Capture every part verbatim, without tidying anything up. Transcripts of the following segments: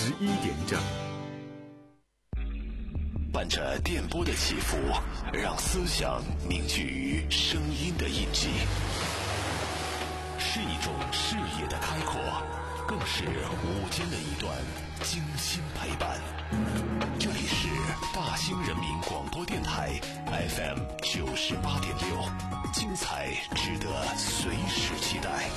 十一点整。 伴着电波的起伏，让思想凝聚于声音的印记，是一种视野的开阔，更是午间的一段精心陪伴。这里是大兴人民广播电台 F M 九十八点六，精彩值得随时期待。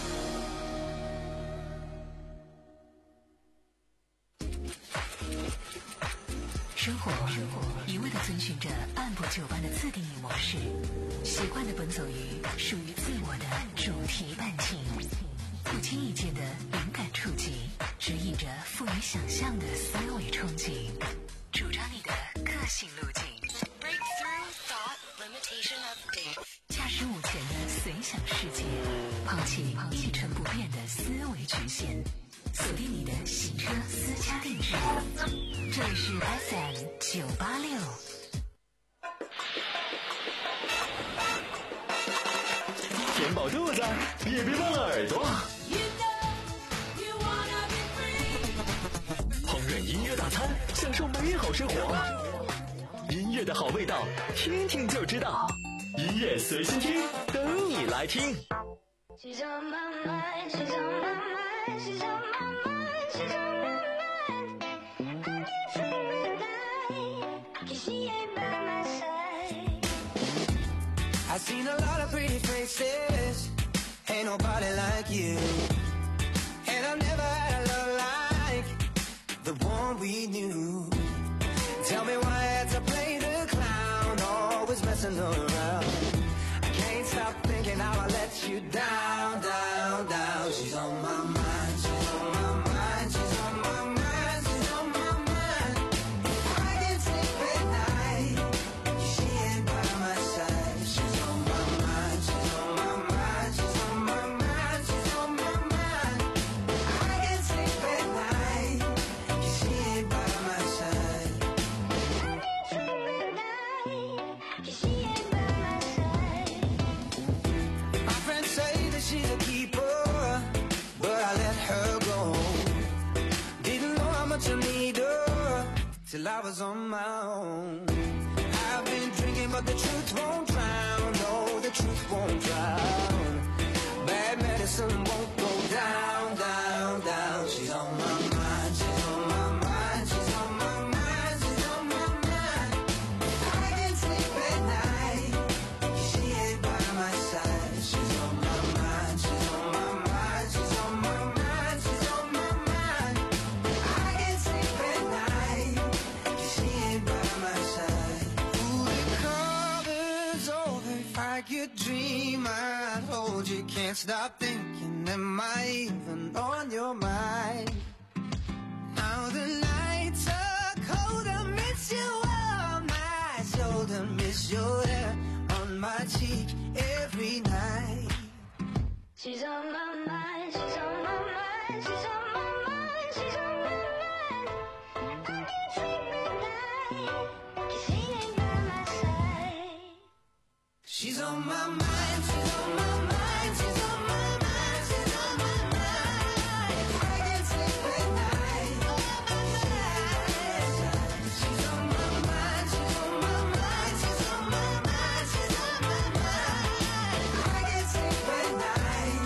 生活一味地遵循着按部就班的自定义模式，习惯地奔走于属于自我的主题伴情，不经意间的灵感触及，指引着富于想象的思维憧憬，主张你的个性路径。Breakthrough thought limitation update。驾驶午前的随想世界，抛弃一成不变的思维局限，锁定你的洗车私家定制。这里是 F M 九八六。 填饱肚子，也别忘了耳朵。烹饪音乐大餐，享受美好生活。音乐的好味道，听听就知道。音乐随心听，等你来听。 She's on my mind, she's on my mind, she's on my mind, she's on my mind. I can't sleep at night, 'cause she ain't by my side. I've seen a lot of pretty faces, ain't nobody like you. And I've never had a love like the one we knew. Tell me why I had to play the clown, always messing around. I can't stop thinking how I let you down, down, down. She's on my mind, she's on my mind, she's on my mind, she's on my mind. I can't sleep at night, she ain't by my side. She's on my mind, she's on my mind, she's on my mind, she's on my mind. I can't sleep at night, she ain't by my side. I can't sleep at night, 'cause she ain't by my side. My friends say that she's a keeper, but I let her go. Didn't know how much I need her till I was on my own. I've been drinking, but the truth won't drown. No, the truth won't drown. Bad medicine won't go down, down, down. She's on my mind, she's on my mind, she's on my mind, she's on my mind. I can't sleep at night, she ain't by my side. She's on my mind, she's on my mind, she's on my mind, she's on my mind. I can't sleep at night, she ain't by my side. Ooh, the cover's over. If I could dream, I'd hold you. Can't stop thinking, am I even on your mind? Now the nights are cold, I miss you on my shoulder, miss your hair on my cheek every night. She's on my mind, she's on my mind, she's on my mind, she's on my mind. I can't sleep at night, 'cause she ain't by my side. She's on my mind, she's on my mind, she's on my mind, she's on my mind. I can't sleep at night. She's on my mind, she's on my mind, she's on my mind, she's on my mind. I can't sleep at night.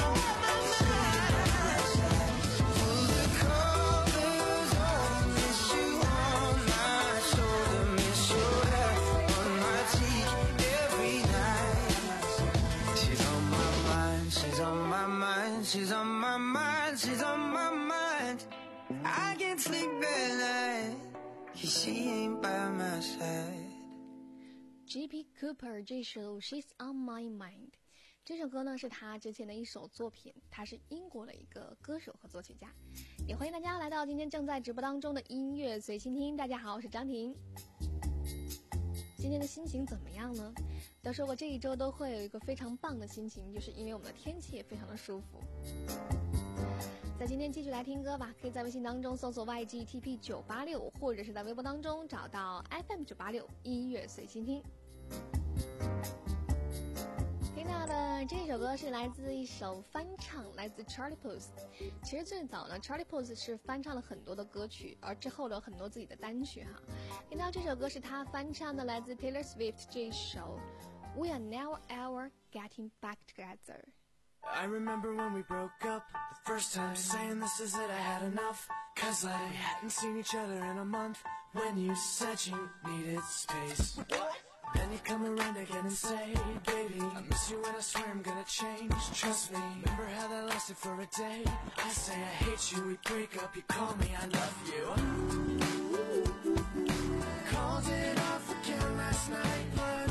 Pull the covers on, miss you on my shoulder, miss your hair on my cheek every night. She's on my mind, she's on my mind, she's on my mind, she's on my mind. I can't sleep at night, 'cause she ain't by my side. J P Cooper 这首 She's on My Mind， 这首歌呢是他之前的一首作品，他是英国的一个歌手和作曲家。也欢迎大家来到今天正在直播当中的音乐随心听。大家好，我是张婷。今天的心情怎么样呢？都说过这一周都会有一个非常棒的心情，就是因为我们的天气也非常的舒服。在今天继续来听歌吧，可以在微信当中搜索 Y G T P 九八六，或者是在微博当中找到 F M 九八六音乐随心听。听到到的这首歌是来自一首翻唱，来自 Charlie Puth。其实最早呢 ，Charlie Puth 是翻唱了很多的歌曲，而之后有很多自己的单曲哈。听到这首歌是他翻唱的，来自 Taylor Swift 这一首 We Are Now Ever Getting Back Together。 I remember when we broke up, the first time saying this is it, I had enough. Cause like we hadn't seen each other in a month. When you said you needed space, then you come around again and say, baby, I miss you and I swear I'm gonna change. Trust me, remember how that lasted for a day? I say I hate you, we break up, you call me, I love you. Called it off again last night, but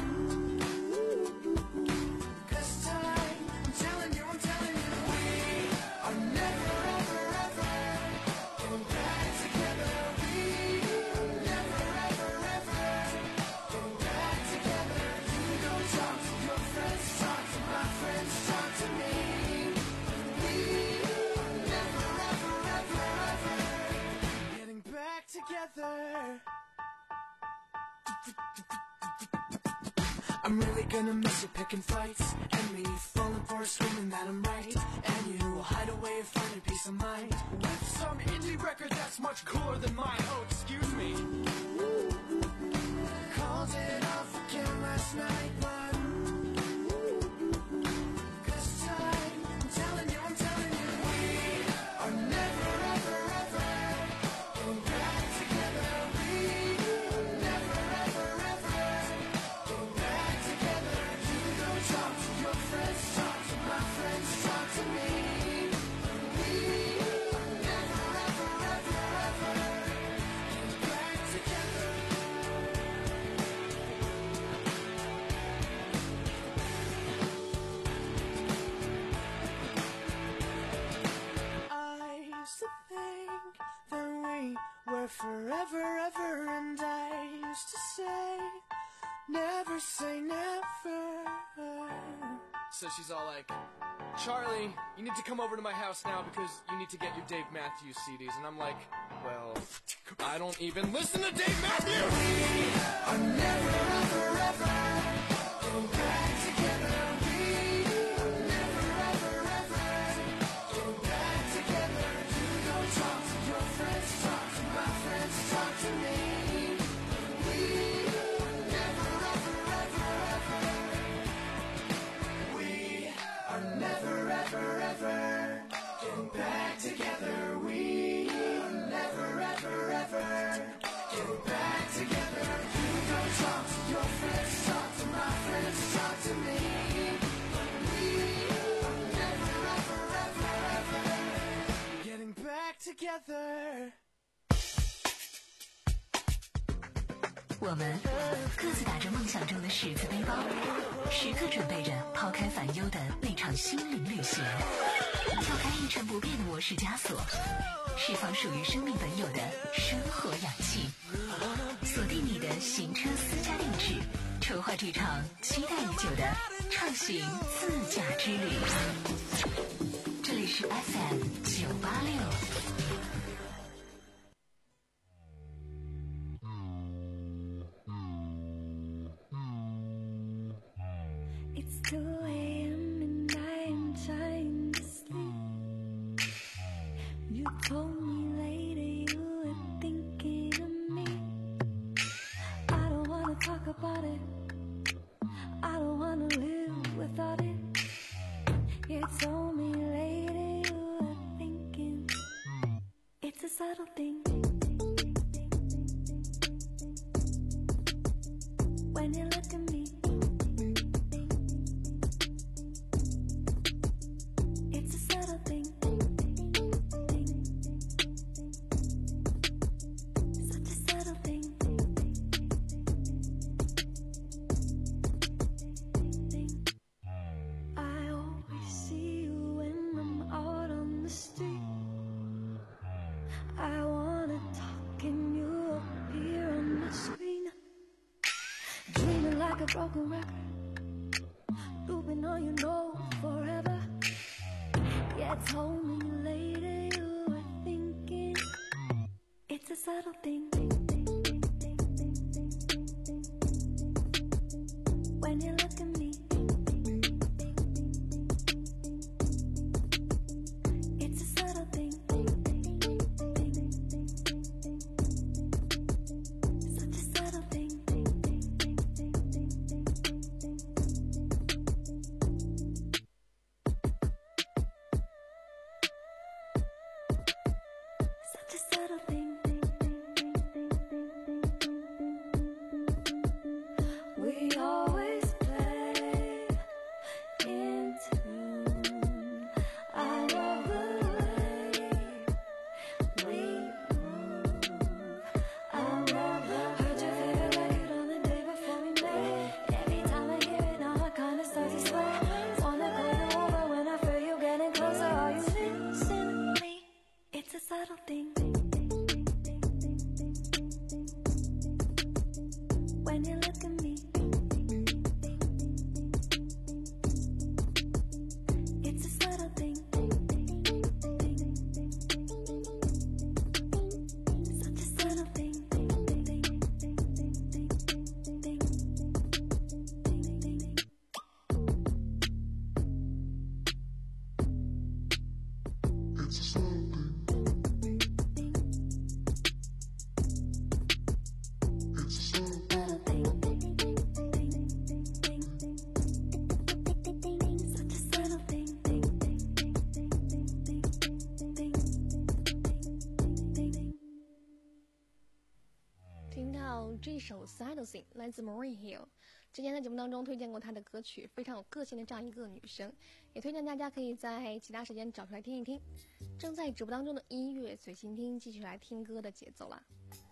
this time, I'm telling you, I'm telling you, we are never, ever, ever getting back together. We are never, ever, ever getting back together. You go talk to your friends, talk to my friends, talk to me. We are never, ever, ever, ever getting back together. I'm really gonna miss you picking fights, and me falling for a screaming that I'm right, and you hide away and find a peace of mind with some indie record that's much cooler than mine. Oh, excuse me. Called it off again last night, but this time, I'm telling you, I'm telling you, we are never, ever, ever getting back together. We are never, ever, ever getting back together. You go talk to your friends, talk to my friends, talk to me. We are never, ever, ever, ever getting back together. I used to think that we were forever, ever, and I used to say, never say never. So she's all like, Charlie, you need to come over to my house now because you need to get your Dave Matthews C Ds. And I'm like, well, I don't even listen to Dave Matthews! We are never, ever, ever getting back together. We are never, ever, ever getting back together. You go talk to your friends, talk to my friends, talk to me. We are never, ever, ever, ever. We are never, ever, ever getting back together. We are never, ever, ever getting back together. You go talk to your friends, talk to my friends, talk to me. We are never, ever, ever, ever getting back together. 我们各自打着梦想中的十字背包，时刻准备着抛开烦忧的那场心灵旅行，跳开一成不变的模式枷锁，释放属于生命本有的生活氧气，锁定你的行车私家定制，筹划这场期待已久的畅行自驾之旅。这里是 F M 九八六。 It's two a.m. and I am trying to sleep. You told me later you were thinking of me. I don't wanna talk about it. I don't wanna live without it. You told me later you were thinking. It's a subtle thing. When you look at me, it's a subtle thing. Such a subtle thing. I always see you when I'm out on the street. I wanna talk and you appear on the screen. Dreaming like a broken record, looping on your nose forever. Yeah, told me later you were thinking. It's a subtle thing. When you look at me, subtle thing. We always play in tune. I love the way we move. I never heard your favorite record on the day before we met. Every time I hear it now I kinda start to sweat. Wanna go you over when I feel you getting closer. Are you missing me? It's a subtle thing. When you look at me, it's a subtle thing. Such a subtle thing. It's a subtle thing. It's a subtle Subtle thing. Such a subtle thing. 听到这首《Subtle Thing》来自 Maureen Hill， 之前在节目当中推荐过她的歌曲，非常有个性的这样一个女生，也推荐大家可以在其他时间找出来听一听。正在直播当中的音乐随心听，继续来听歌的节奏啦。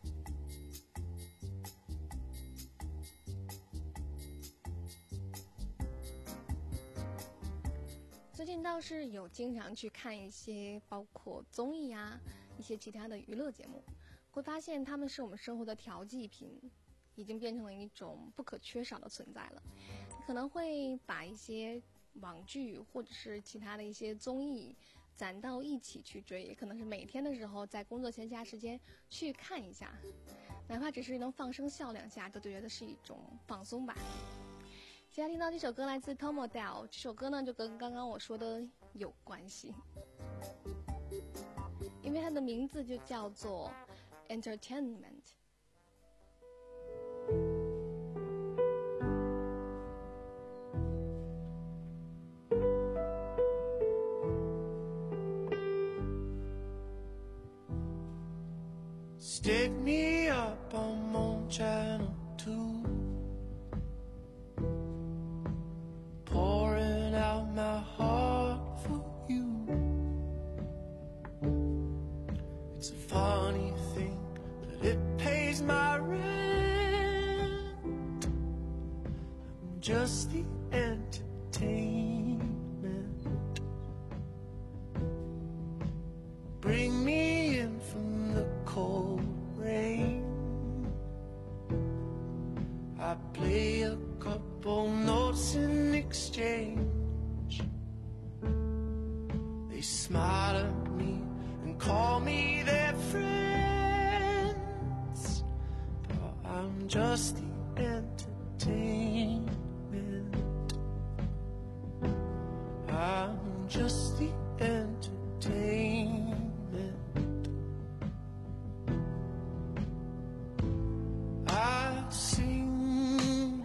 最近倒是有经常去看一些包括综艺啊，一些其他的娱乐节目，会发现他们是我们生活的调剂品，已经变成了一种不可缺少的存在了。你可能会把一些网剧或者是其他的一些综艺攒到一起去追，也可能是每天的时候在工作闲暇时间去看一下，哪怕只是能放声笑两下，都觉得是一种放松吧。现在听到这首歌来自 Tom Odell， 这首歌呢就跟刚刚我说的有关系，因为它的名字就叫做 Entertainment。 Stick me up, I'm on channel two, pouring out my heart for you. It's a funny thing that it pays my rent. I'm just the entertainment. Bring me in from the cold rain. I play a couple notes in exchange. They smile at me and call me their friends, but I'm just the entertainment. I'm just the entertainment. I sing,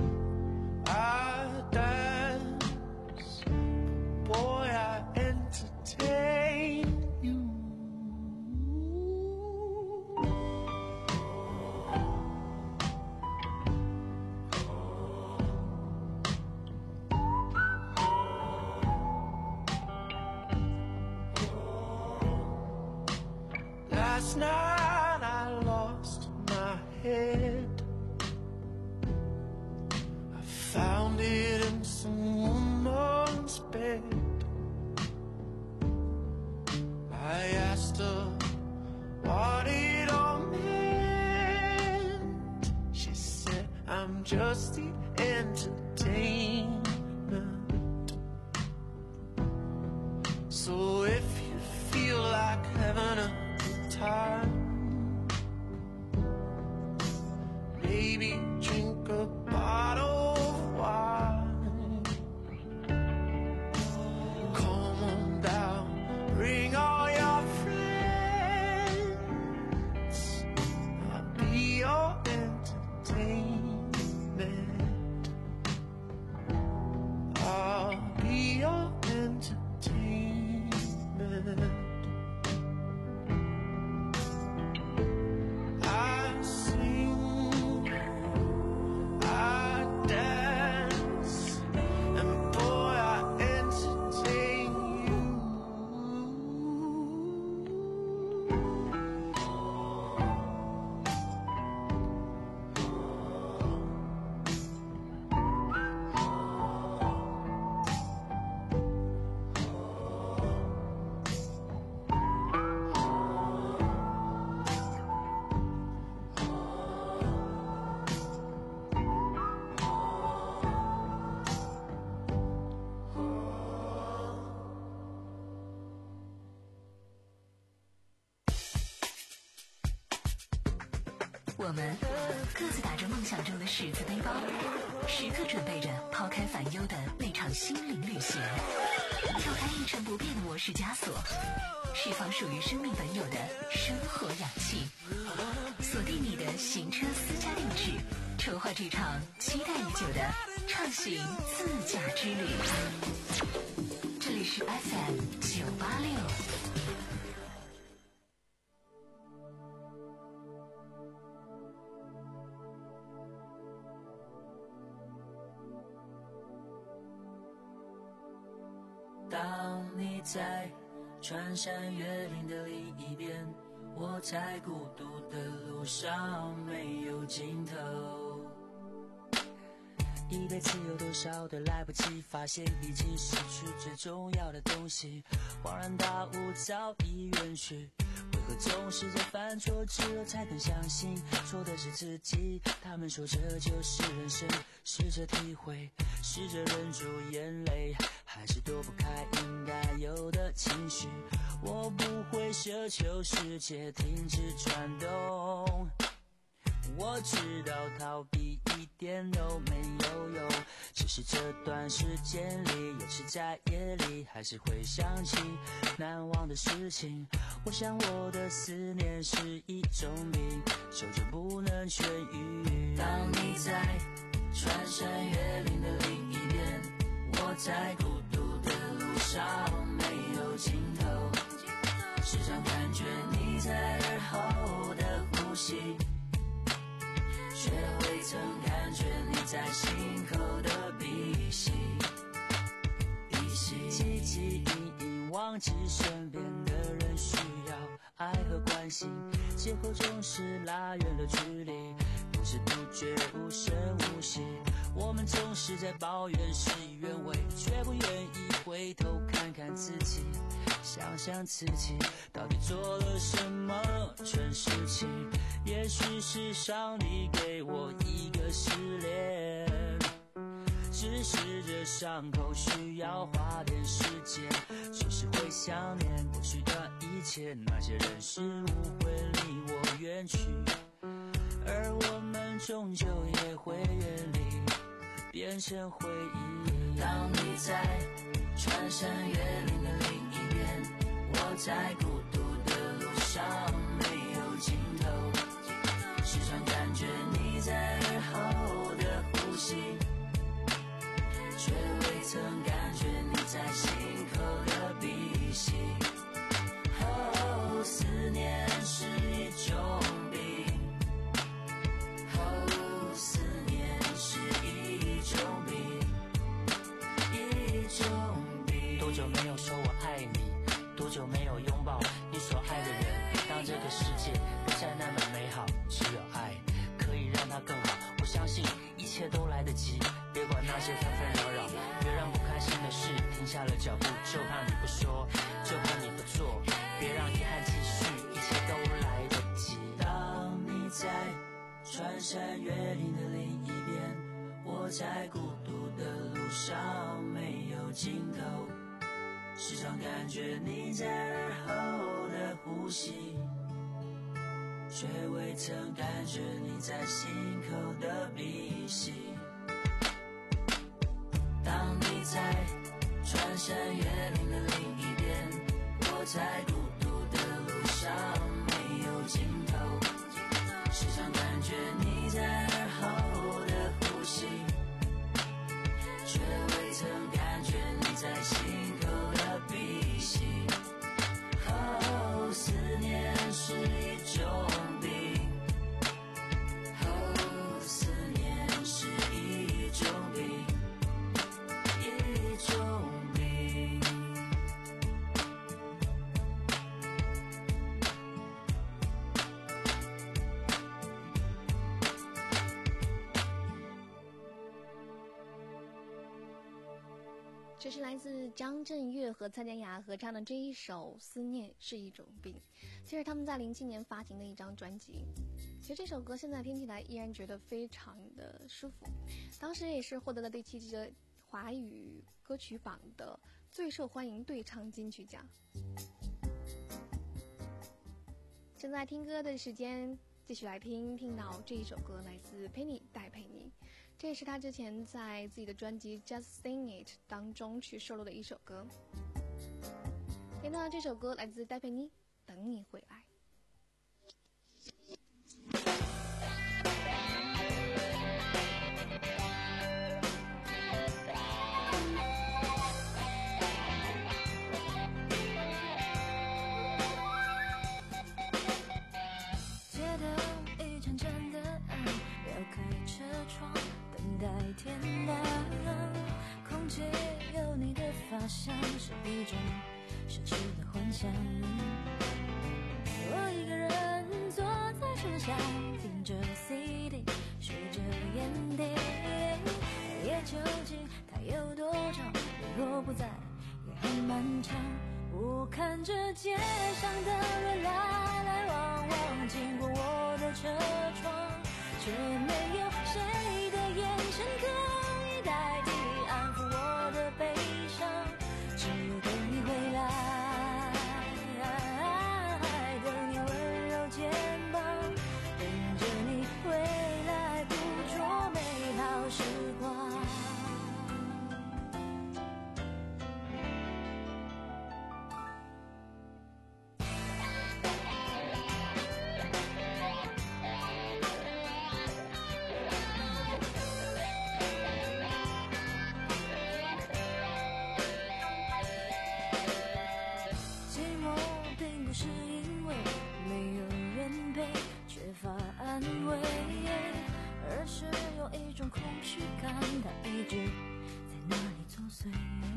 I dance, boy, I entertain you. Last night I lost my head. I found it in some woman's bed. I asked her what it all meant. She said, I'm just the entertainment. So if you feel like having a good time, maybe drink a bottle of wine. Come on down, bring all your friends. I'll be your entertainment. 我们各自打着梦想中的十字背包，时刻准备着抛开烦忧的那场心灵旅行，跳开一成不变的模式枷锁，释放属于生命本有的生活氧气。锁定你的行车私家定制，筹划这场期待已久的畅行自驾之旅。这里是 F M 九八六。 当你在穿山越岭的另一边，我在孤独的路上没有尽头。一辈子有多少的来不及，发现已经失去最重要的东西，恍然大悟早已远去。为何总是在犯错之后才肯相信错的是自己？他们说这就是人生，试着体会，试着忍住眼泪，还是躲不开应该有的情绪。我不会奢求世界停止转动，我知道逃避一点都没有用，只是这段时间里，有时在夜里还是会想起难忘的事情。我想我的思念是一种病，久久不能痊愈。当你在穿山越岭的另一边，我在孤独的路上没有尽头，时常感觉你在耳后的呼吸，却未曾感觉你在心口的鼻息。鼻息汲汲营营，忘记身边的人需要爱和关心，借口总是拉远了距离，不知不觉无声无息。我们总是在抱怨事与愿违，却不愿意回头看看自己，想想自己到底做了什么蠢事情。也许是上帝给我一个失恋，只是这伤口需要花点时间，只是会想念过去的一切，那些人事物会离我远去，而我们终究也会远离，变成回忆。当你在穿山越岭的另一边，我在孤独的路上没有尽头，时常感觉你在耳后的呼吸，却未曾感觉你在心口的鼻息。哦，思念是一种病，哦，思念是一种病，一种病。多久没有说我爱你？多久没有拥抱你所爱的人？当这个世界不再那么美好，只有爱可以让它更好。我相信一切都来得及，别管那些纷纷扰扰，别让不开心的事停下了脚步，就怕你不说，就怕你不做，别让遗憾继续，一切都来得及。当你在穿山越岭的另一边，我在孤独的路上没有尽头，时常感觉你在耳后的呼吸，却未曾感觉你在心口的鼻息。当你在穿山越岭的另一边，我在孤独的路上没有尽头，时常感觉你在耳后的呼吸，却未曾感觉你在心口的鼻息。哦，思念是一种病，哦，思念是一种病，一种病。 这是来自张震岳和蔡健雅合唱的这一首《思念是一种病》，其实他们在零七年发行的一张专辑。其实这首歌现在听起来依然觉得非常的舒服，当时也是获得了第七届的华语歌曲榜的最受欢迎对唱金曲奖。正在听歌的时间， 继续来听，听到这一首歌来自 Penny 戴佩妮，这也是他之前在自己的专辑 Just Sing It 当中去收录的一首歌。听到这首歌来自戴佩妮，等你回来。 天亮，空气有你的发香，是一种奢侈的幻想。我一个人坐在车厢，听着 C D， 数着烟蒂。夜究竟它有多长？如果不在，也很漫长。我看着街上的人来来往往，经过我的车窗，却没有谁的眼神可以代替安抚我的悲伤，只有等你回来，等你温柔肩膀，等着你回来捕捉美好时光。安慰，而是有一种空虚感，它一直在那里作祟。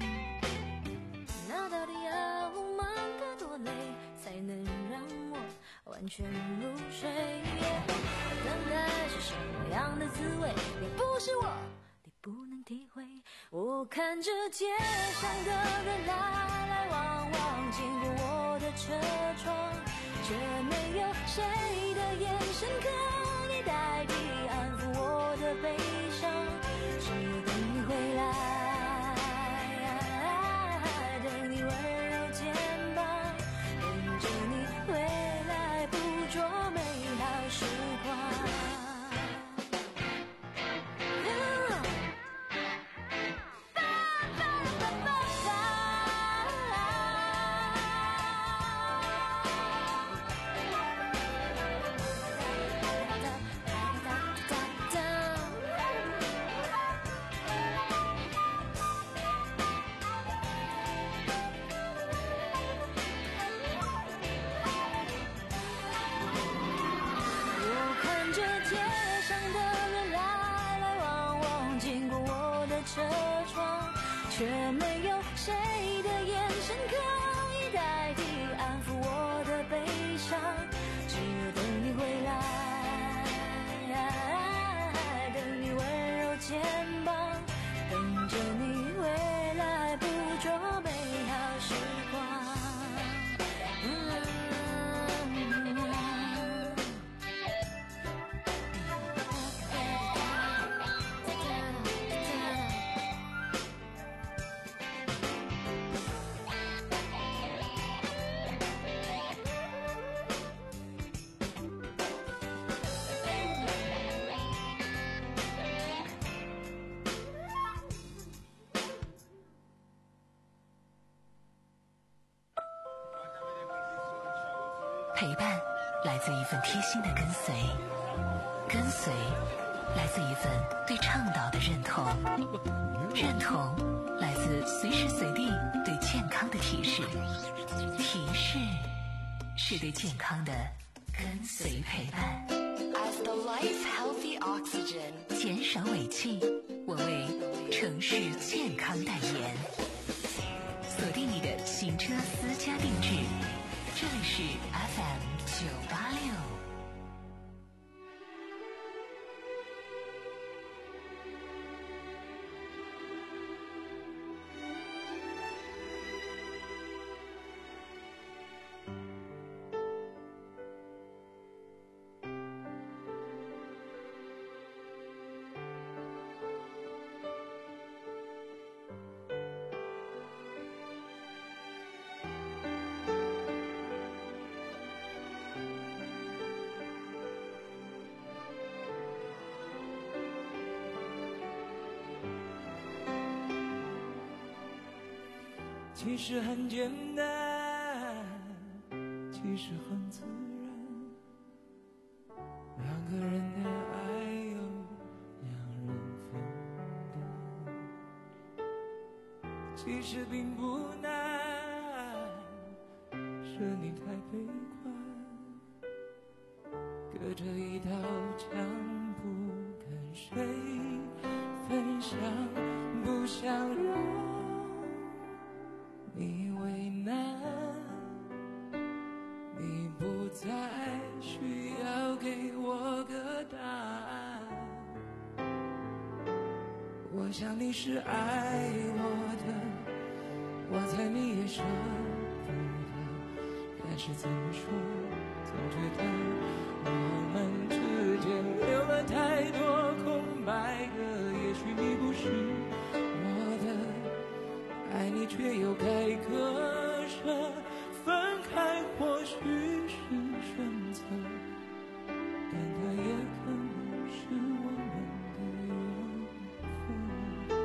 那到底要忙得多累，才能让我完全入睡？等待是什么样的滋味？你不是我，你不能体会。我看着街上的人来来往往，经过我的车窗，却没有谁的眼神可以代替安抚我的悲伤，只有等你回来，等你温柔肩膀，等着你回来捕捉美好时光。车窗，却没有谁的眼神可以代替安抚我的悲伤，只有等你回来，等你温柔肩膀，等着你回来捕捉美好时光。 陪伴来自一份贴心的跟随，跟随来自一份对倡导的认同，认同来自随时随地对健康的提示，提示是对健康的跟随陪伴。 As the life healthy oxygen， 减少尾气，我为城市健康代言。锁定你的行车私家定制，这里是 F M 九八六。 其实很简单，其实很自然，两个人的爱由两人分担，其实并不难，是你太悲观，隔着一道墙不跟谁分享，不想让你为难，你不再需要给我个答案。我想你是爱我的，我猜你也舍不得，但是怎么说，总觉得我们之间留了太多空白格。也许你不是我的，爱你却又该割舍，分开或许是选择，但它也可能是我们的缘分。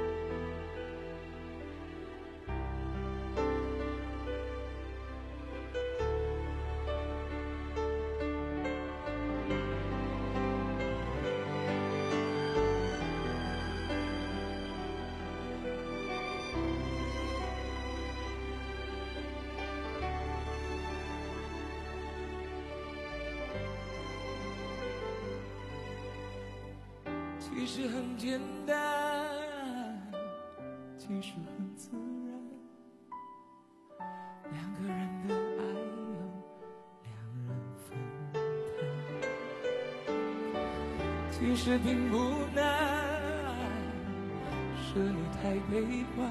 其实很简单，其实很自然，两个人的爱由两人分担，其实并不难，是你太悲观，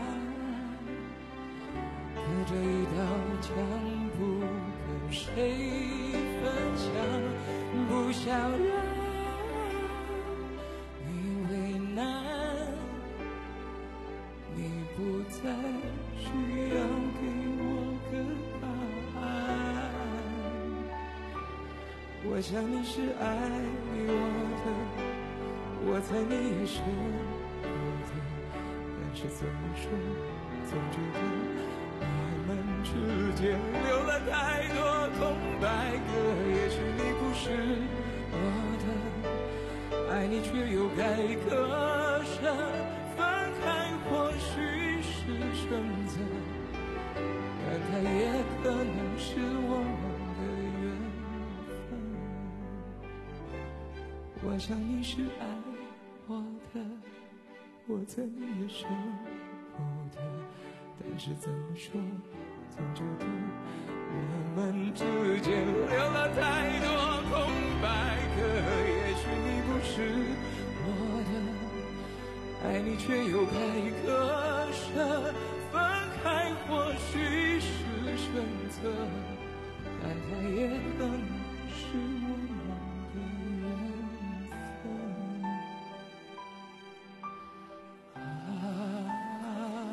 隔着一道墙不跟谁分享，不想让不再需要给我个答案。我想你是爱我的，我猜你也舍不得，但是怎么说，总觉得我们之间留了太多空白格。也许你不是我的，爱你却又该割舍，分开或许选择，但它也可能是我们的缘分。我想你是爱我的，我猜你也舍不得，但是怎么说，总觉得我们之间留了太多空白格。也许你不是我的，爱你却又该割舍，分开或许是选择，但它也可能是我们的缘分。啊啊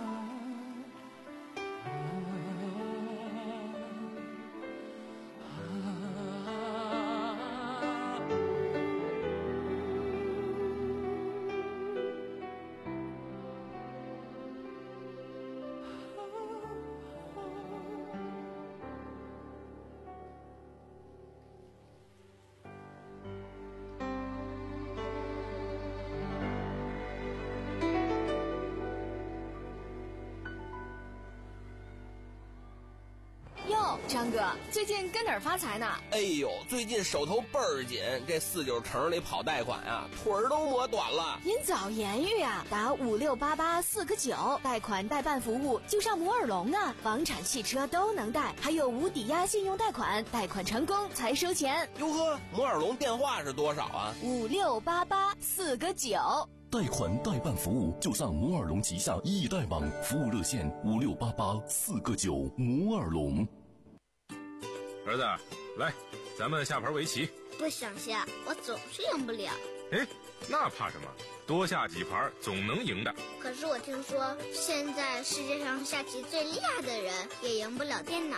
张哥，最近跟哪儿发财呢？ 哎呦，最近手头倍儿紧，这四九城里跑贷款啊，腿儿都磨短了。 您早言语啊，打五六八八四个九，贷款代办服务就上摩尔龙啊，房产、汽车都能贷，还有无抵押信用贷款，贷款成功才收钱。 哟呵，摩尔龙电话是多少啊？ 五六八八四个九。 贷款代办服务就上摩尔龙旗下易贷网，服务热线五六八八四个九。摩尔龙。 儿子，来，咱们下盘围棋。 不想下，我总是赢不了。 哎，那怕什么？多下几盘总能赢的。 可是我听说，现在世界上下棋最厉害的人也赢不了电脑。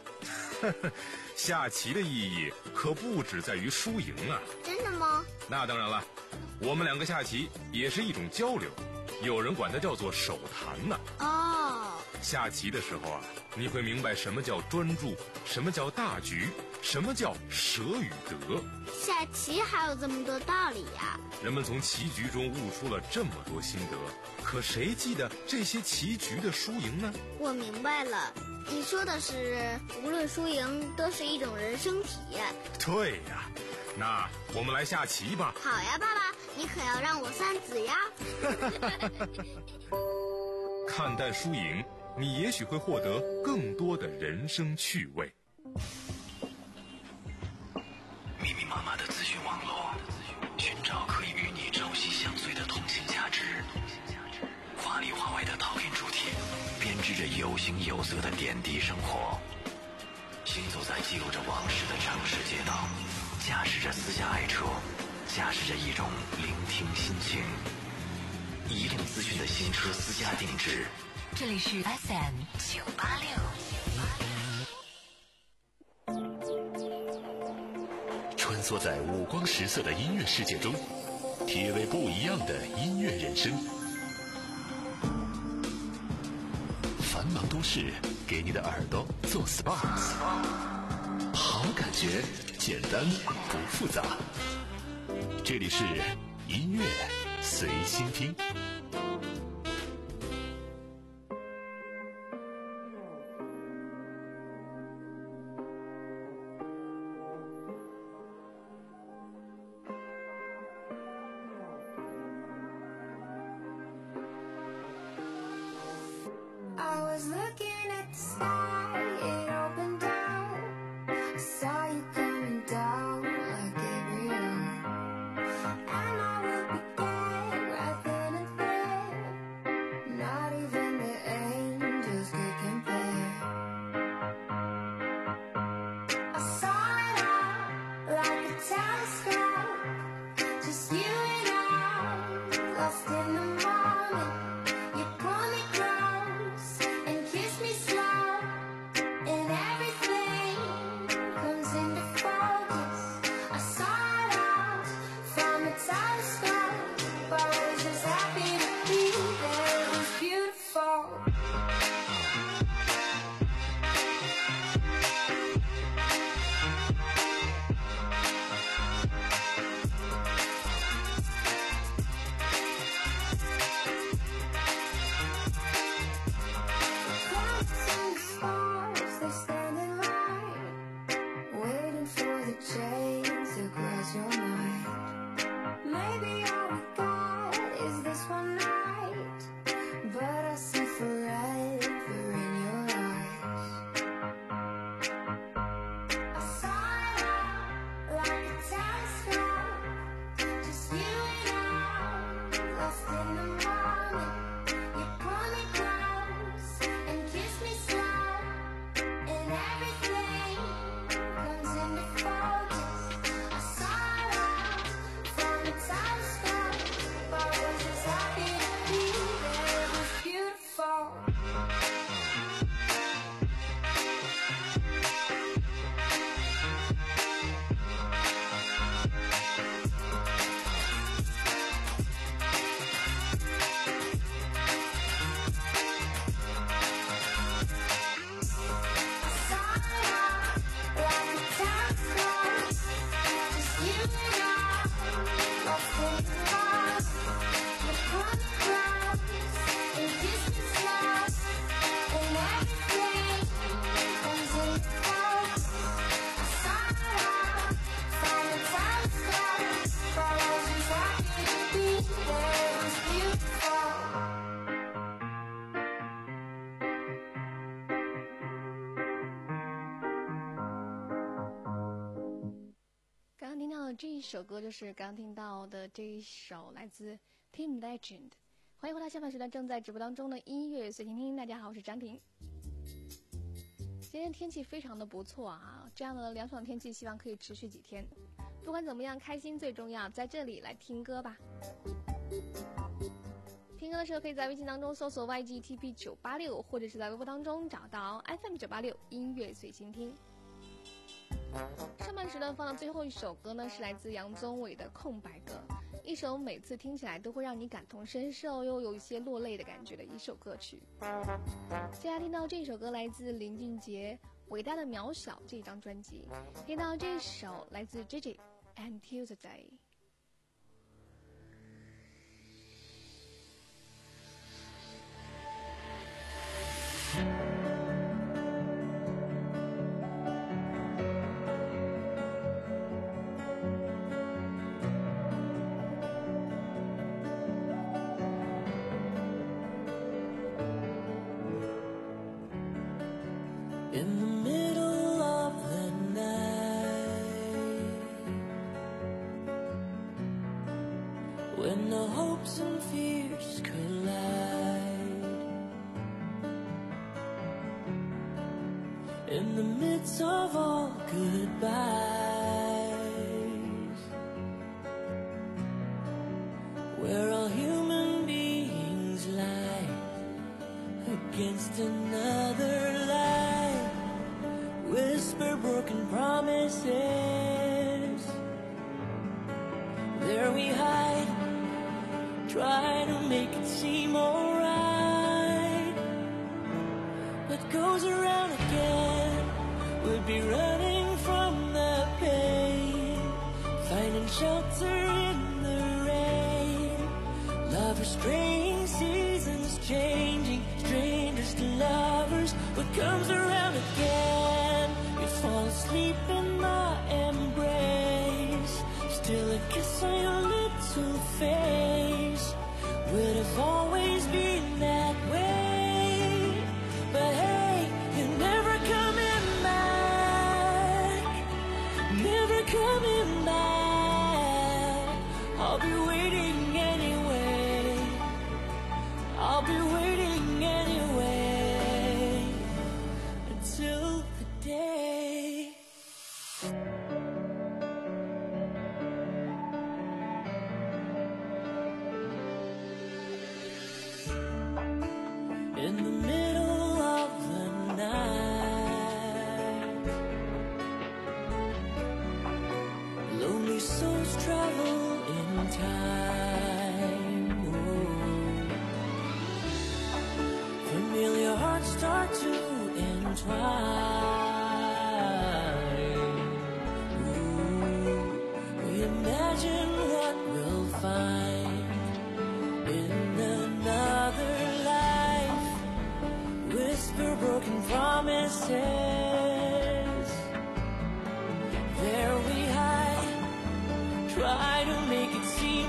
下棋的意义可不只在于输赢啊。 真的吗？ 那当然了，我们两个下棋也是一种交流，有人管它叫做手谈呢。 哦， 下棋的时候啊，你会明白什么叫专注，什么叫大局，什么叫舍与得。 下棋还有这么多道理呀！ 人们从棋局中悟出了这么多心得，可谁记得这些棋局的输赢呢？ 我明白了，你说的是无论输赢都是一种人生体验。 对呀，那我们来下棋吧。 好呀，爸爸，你可要让我三子呀。 看淡输赢，你也许会获得更多的人生趣味。 密密麻麻的资讯网络，寻找可以与你朝夕相随的通信价值。华里华外的陶印铸铁，编织着有形有色的点滴生活。行走在记录着往事的城市街道，驾驶着私家爱车，驾驶着一种聆听心情。一辆资讯的新车私家定制。 这里是 F M 九八六。 穿梭在五光十色的音乐世界中，体味不一样的音乐人生。繁忙都市给你的耳朵做 S P A， 好感觉，简单不复杂。这里是音乐随心听。 这一首歌就是刚听到的这一首来自 Team Legend。 欢迎回到下半时段正在直播当中的音乐随听听。大家好，我是张婷。今天天气非常的不错啊，这样的凉爽天气希望可以持续几天。不管怎么样，开心最重要，在这里来听歌吧。听歌的时候可以在微信当中搜索 Y G T P 九八六， 或者是在微博当中找到 F M 九八六音乐随心听。上半时段放的最后一首歌呢，是来自杨宗纬的《空白格》。 一首每次听起来都会让你感同身受又有一些落泪的感觉的一首歌曲。接下来听到这首歌来自林俊杰《伟大的渺小》这张专辑，听到这首来自 J J Until the Day。 In the middle of the night, when the hopes and fears collide, in the midst of all goodbyes, where all human beings lie against another lie, whisper broken promises. There we hide, try to make it seem alright. What goes around again would be running from the pain, finding shelter in the rain. Lovers straying, seasons changing, strangers to lovers. What comes around again, you fall asleep in my embrace. Still a kiss on your little face. Would have always been that way, but hey, you're never coming back, never coming back. I'll be waiting anyway, I'll be waiting anyway, until the day. In the middle of the night, lonely souls travel in time. Oh. Familiar hearts start to entwine. Ooh. We imagine what we'll find in another life. Whisper broken promises. There we hide, try to make it seem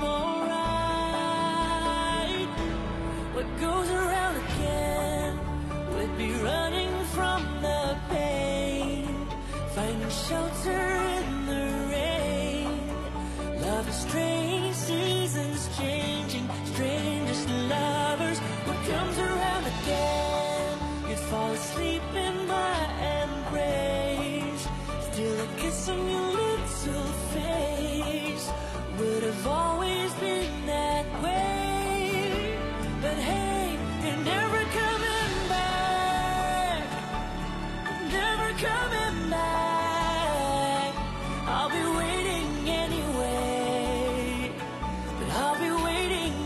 alright. What goes around again would be running from the pain, finding shelter in the rain. Love is strange, seasons changing, strangers to lovers. What comes around again, you'd fall asleep in my embrace. Still a kiss on your little face. Would have always been that way, but hey, you're never coming back, never coming back. I'll be waiting anyway, but I'll be waiting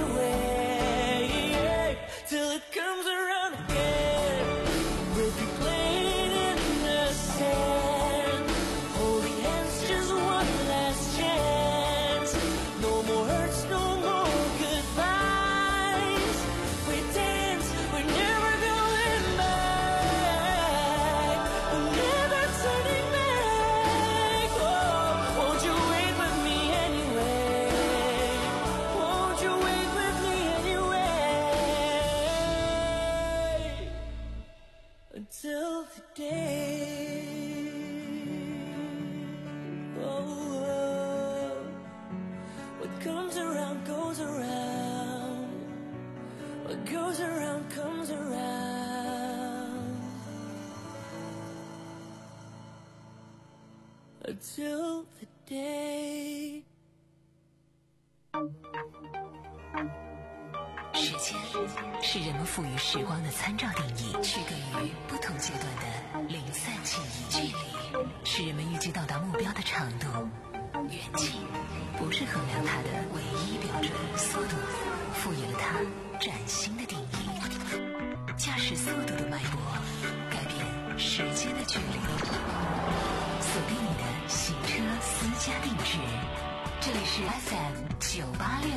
anyway, till it comes around again. We'll be playing in the sand, holding hands, just one last chance. No more hurts, no more goodbyes. We dance, we're never going back, we're never turning back. Oh, won't you wait with me anyway? Won't you wait with me anyway? Until the day. Oh, oh. What comes around goes around. What goes around comes around. Until the day. 时间是人们赋予时光的参照定义，区隔于不同阶段的零散记忆。距离是人们预计到达目标的长度，远近不不是衡量它的唯一标准，速度赋予了它崭新的定义。驾驶速度的脉搏，改变时间的距离。锁定你的行车私家定制，这里是 F M 九八六。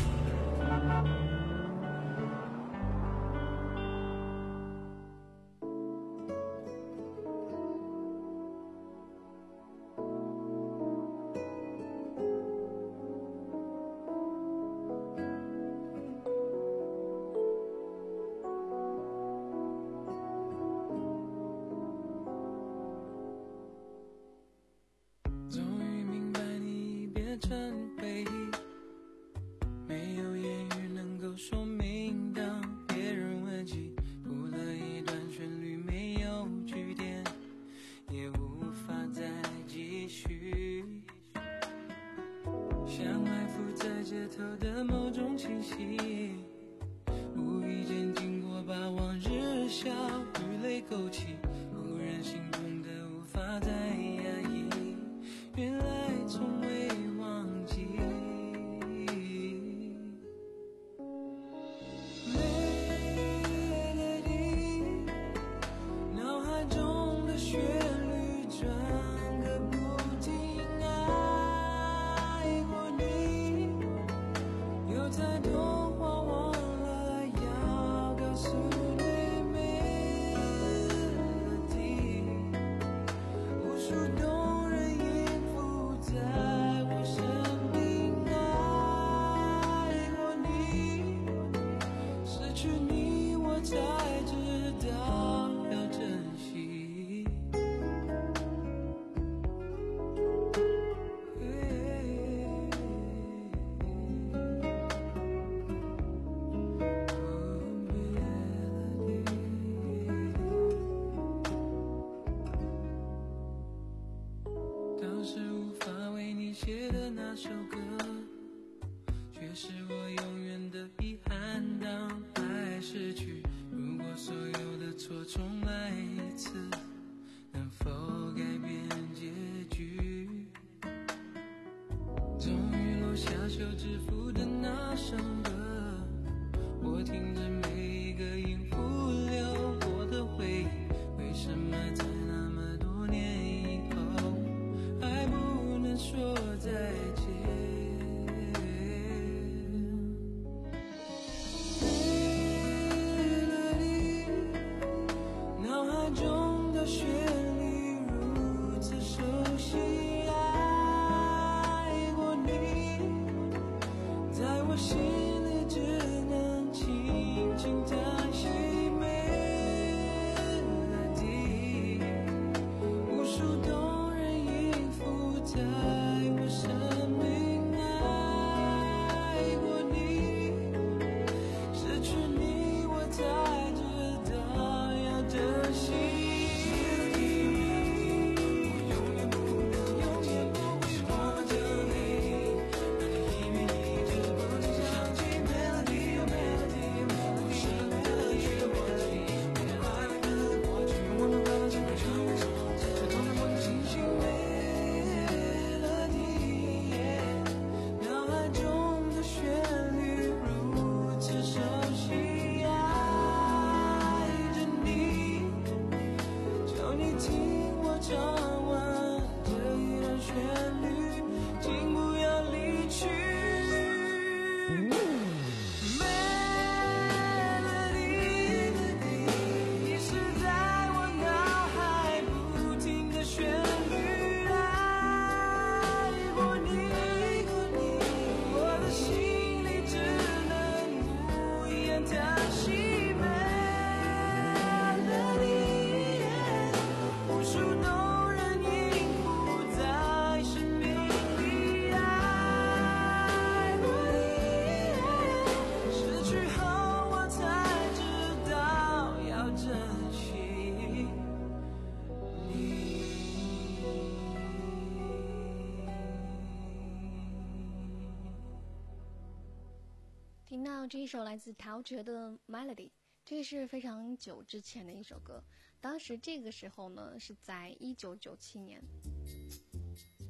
听到这一首来自陶喆的 Melody， 这是非常久之前的一首歌，当时这个时候呢是在一九九七年。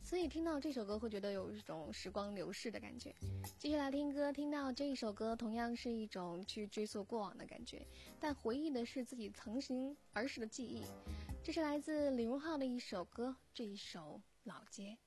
所以听到这首歌会觉得有一种时光流逝的感觉。继续来听歌，听到这一首歌同样是一种去追溯过往的感觉，但回忆的是自己曾经儿时的记忆。这是来自李荣浩的一首歌，这一首《老街》。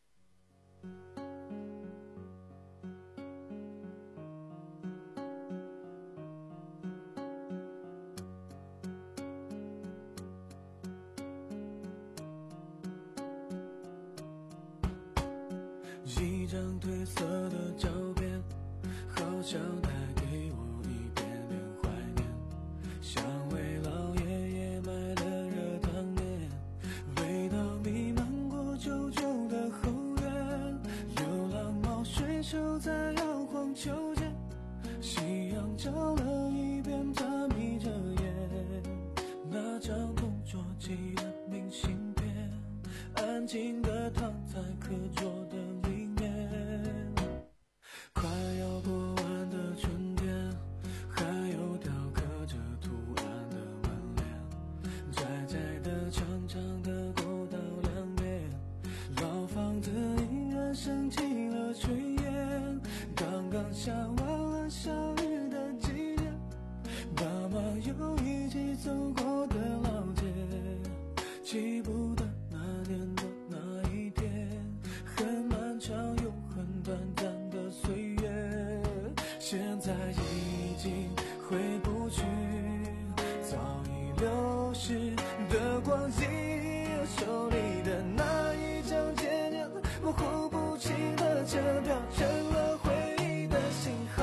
一张褪色的照片，好像带给我一点点怀念，像位老爷爷买的热汤面，味道弥漫过旧旧的后院，流浪猫睡熟在摇晃秋千，夕阳照了一遍，它眯着眼，那张同桌寄的明信片，安静地躺在课桌的里面，快要过完的春天，还有雕刻着图案的门帘，窄窄的长长的过道两边，老房子依然升起了炊烟，刚刚下完了小雨的季节，爸妈又一起走过的老街，记不得那年的那一天，很漫长又很短暂的岁月，现在已经回不去，早已流逝的光阴，手里的那一张渐渐模糊不清的车票，成了回忆的信号。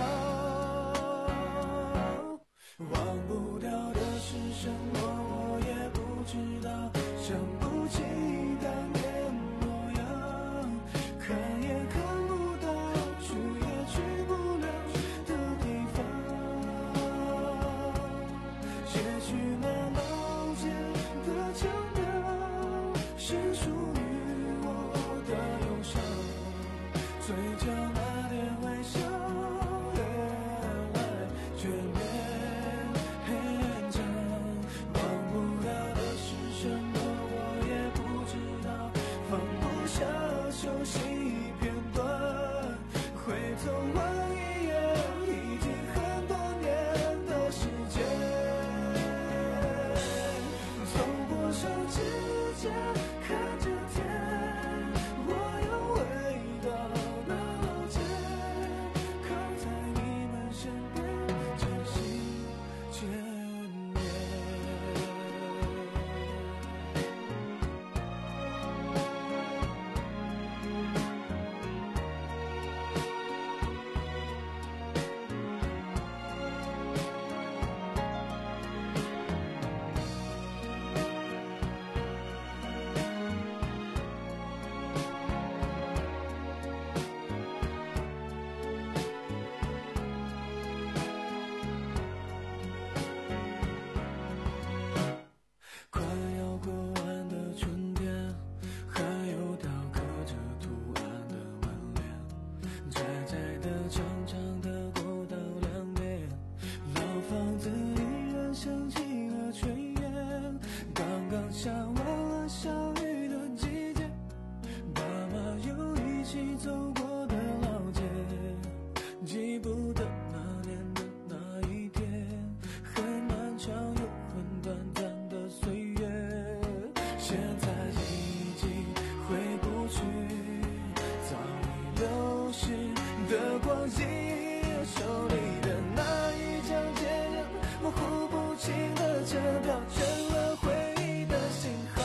忘不掉的是什么，我也不知道，想不起当年模样，看也看不到，去也去不了的地方。也许那老街的腔调是属于我的忧伤，嘴角那点微笑，越来越勉强。忘不了的是什么，我也不知道，放不下熟悉片段，回头望一眼，已经很多年的时间。走过手指甲，看着天，我又回到那老街，靠在你们身边，渐行渐远。快要过完的春天，还有雕刻着图案的门帘，窄窄的长长的过道两边，老房子依然升起了炊烟，刚刚下完了小雨的季节，爸妈又一起走过的老街，记不得那年的那一天，很漫长又很短暂的岁月，现在已经回不去，早已流逝的光阴，手里的那一张渐渐模糊不清的车票，成了回忆的信号。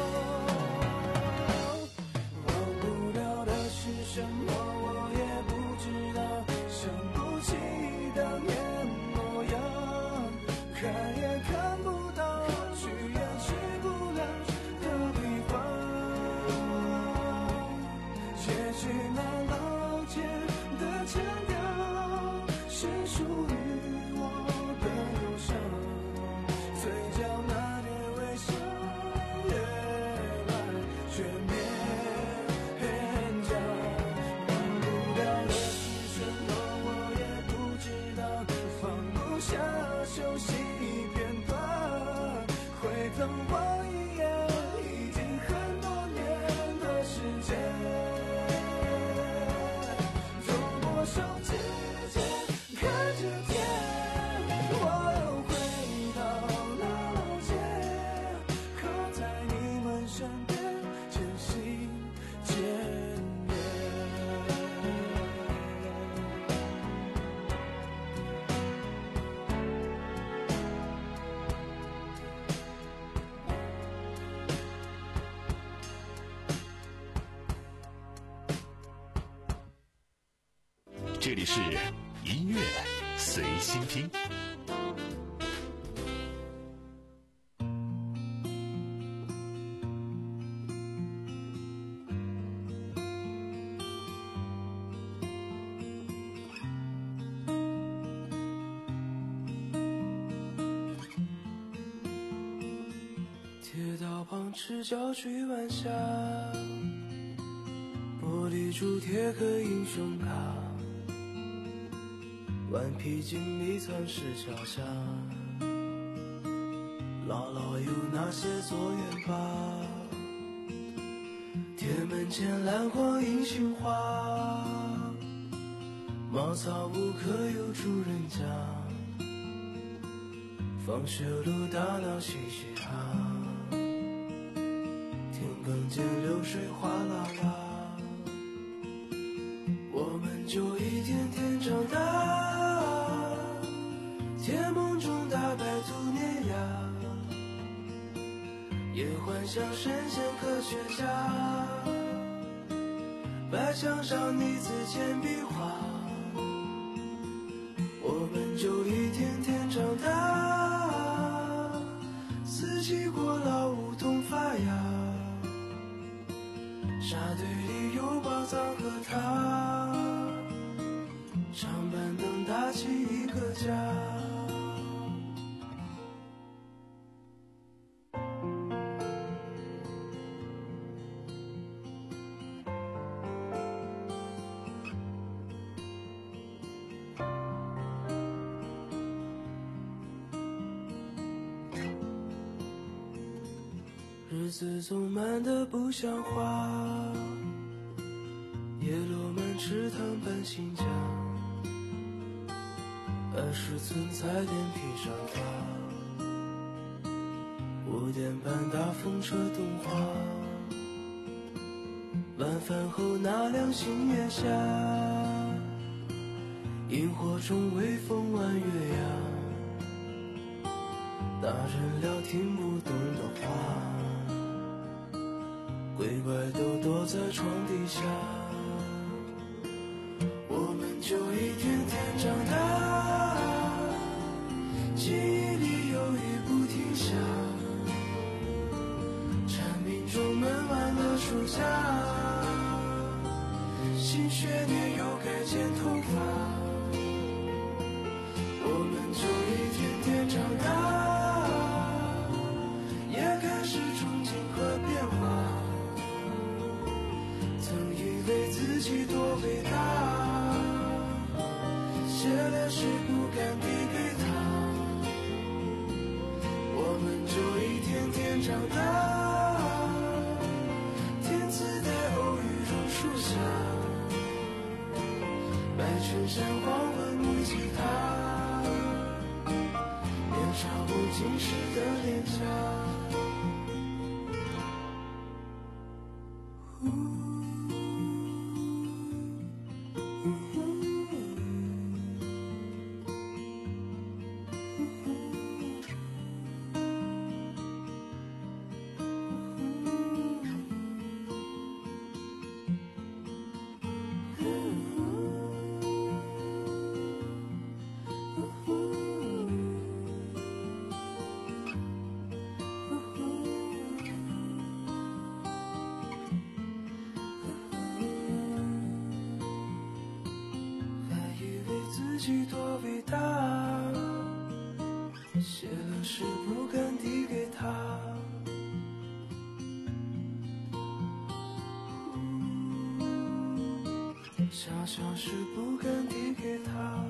忘不了的是什么，我也不知道，想不起当年模样，看也看不到，去也去不了的地方。也许那老街的腔调是属于我的忧伤，嘴角那点微笑，越来越勉强。忘不了的是什么，我也不知道，放不下熟悉片段，回头望一眼，已经很多年的时间。 这里是音乐随心听。 铁道旁赤脚追晚霞，玻璃珠贴个英雄卡，顽皮筋迷藏石桥下，姥姥有那些作业吧。铁门前篮筐银杏花，茅草屋可有住人家，放学路打闹嘻嘻哈，田埂间流水哗啦啦，我们就一天天长大，甜梦中大白兔碾压，也幻想神仙科学家，白墙上你字铅笔画，我们就一天天长大，四季过老梧桐发芽，沙堆里有宝藏和他，长板凳搭起一个家。日子总慢得不像话，叶落满池塘搬新家，二十寸彩电披上它，五点半大风车动画，晚饭后那辆星月下，萤火虫微风弯月牙，大人聊听不懂的话，鬼怪都躲在床底下，我们就一天天长大，记忆里有雨不停下，蝉鸣中闷完了暑假，新学年又该剪头发，我们就一天天长大，也开始憧憬和变化，曾以为自己多伟大，写了诗不敢递给他，我们就一天天长大，天赐带偶遇榕树下，白衬衫黄昏木吉他，年少不经事的脸颊。自己多伟大，写了诗不敢递给他，想想诗不敢递给他。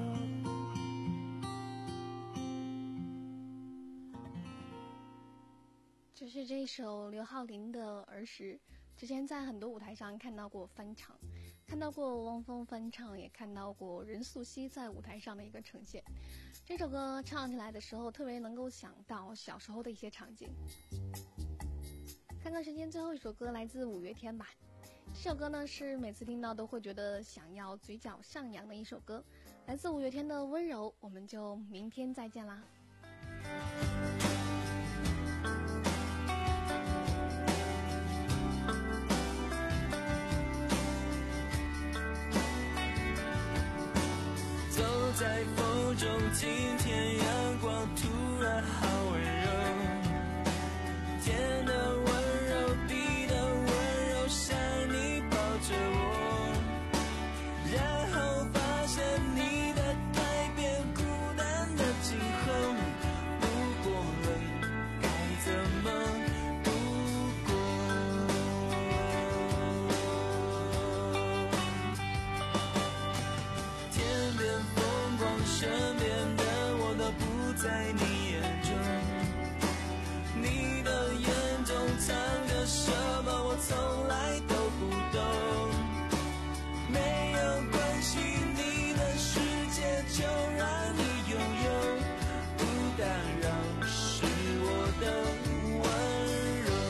这是这首刘浩霖的儿时，之前在很多舞台上看到过翻唱，看到过汪峰翻唱，也看到过任素汐在舞台上的一个呈现。这首歌唱起来的时候，特别能够想到小时候的一些场景。看看时间，最后一首歌来自五月天吧。这首歌呢是每次听到都会觉得想要嘴角上扬的一首歌，来自五月天的《温柔》。我们就明天再见啦。 中，今天阳光突然好温柔，天的温柔，地的温柔，像你抱着我，然后发现你的改变，孤单的今后，不过了，该怎么度过？天边风光，身边的我都不在你眼中，你的眼中藏着什么，我从来都不懂。没有关系，你的世界就让你拥有，不打扰是我的温柔。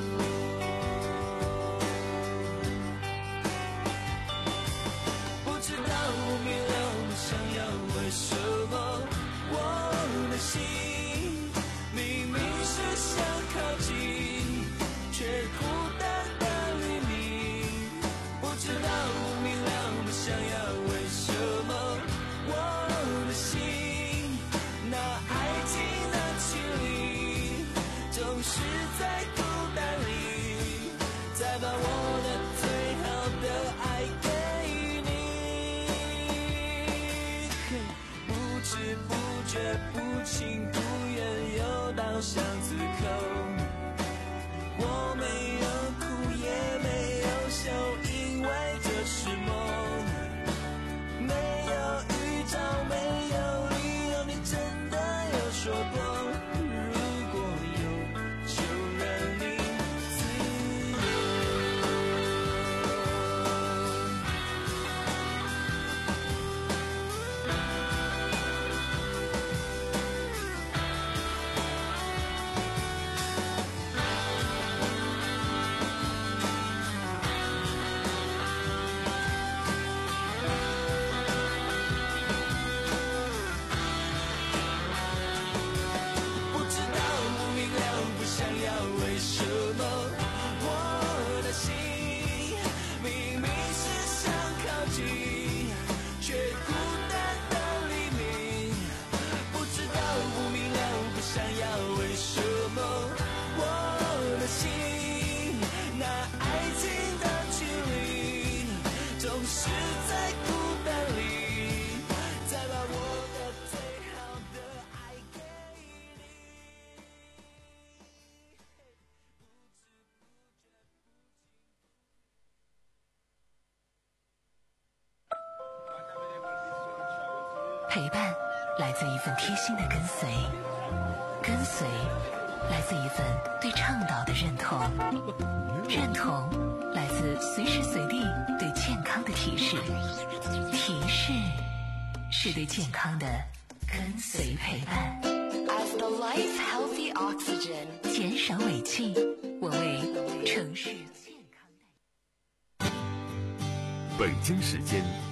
不知道不明了，不想要，为什么我的心明明是想靠近，却孤单的黎明。不知道不明了，不想要，为什么我的心那爱情的距离，总是在孤单里，再把我的最好的爱给你。不知不觉，不情不愿，又到巷子口，我没有哭也没有笑，因为这是梦，没有预兆，没有理由，你真的有说过，如果有就让你自不知道不明了，不想要，为什么我的心明明是想靠近，却孤单的黎明。不知道不明了，不想要，为什么我的心那爱情的距离，总是在孤单里，再把我的最好的爱给你。 陪伴来自一份贴心的跟随，跟随来自一份对倡导的认同，认同来自随时随地对健康的提示，提示是对健康的跟随陪伴。 As the life healthy oxygen， 减少尾气，我为城市健康。 北京时间